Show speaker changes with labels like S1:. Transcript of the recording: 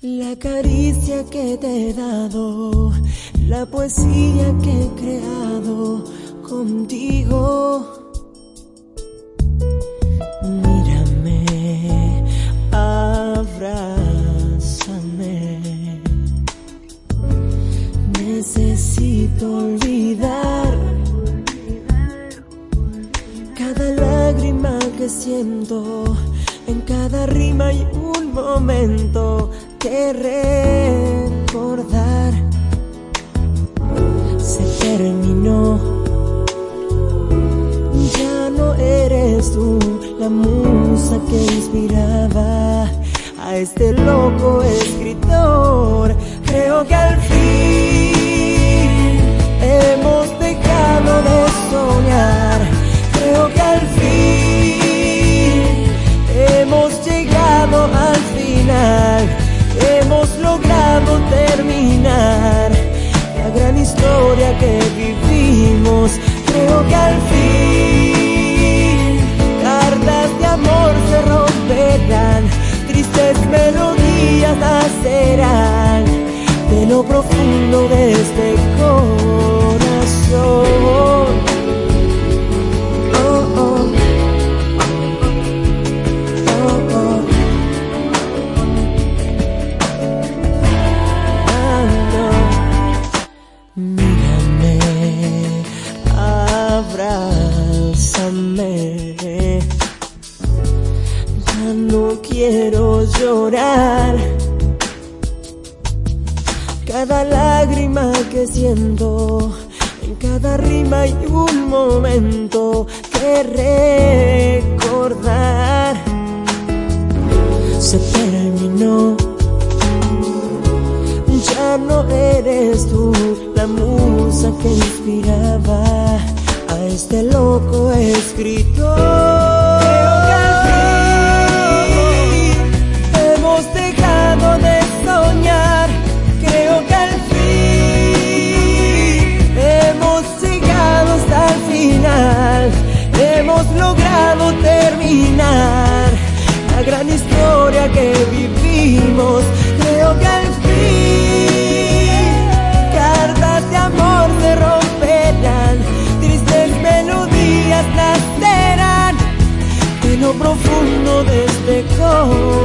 S1: La caricia que te he dado, la poesía que he creado contigo. Mírame, abrázame. Necesito olvidar cada lágrima que siento. En cada rima hay un momento que recordar. Se terminó, ya no eres tú la musa que inspiraba a este loco escritor. Creo que al fin hemos dejado de soñar. Creo que al fin hemos llegado al final. Hemos logrado terminar la gran historia que vivimos. Creo que al fin cartas de amor se romperán, tristes melodías nacerán de lo profundo de este corazón. Abrázame, ya no quiero llorar. Cada lágrima que siento, en cada rima hay un momento que recordar. Se terminó, ya no eres tú la musa que inspiraba a este loco escritor. Creo que al fin hemos dejado de soñar. Creo que al fin hemos llegado hasta el final. Hemos logrado terminar la gran historia que vivimos. Creo que al fin cartas de amor se romperán, tristes melodías nacerán de lo profundo de este corazón.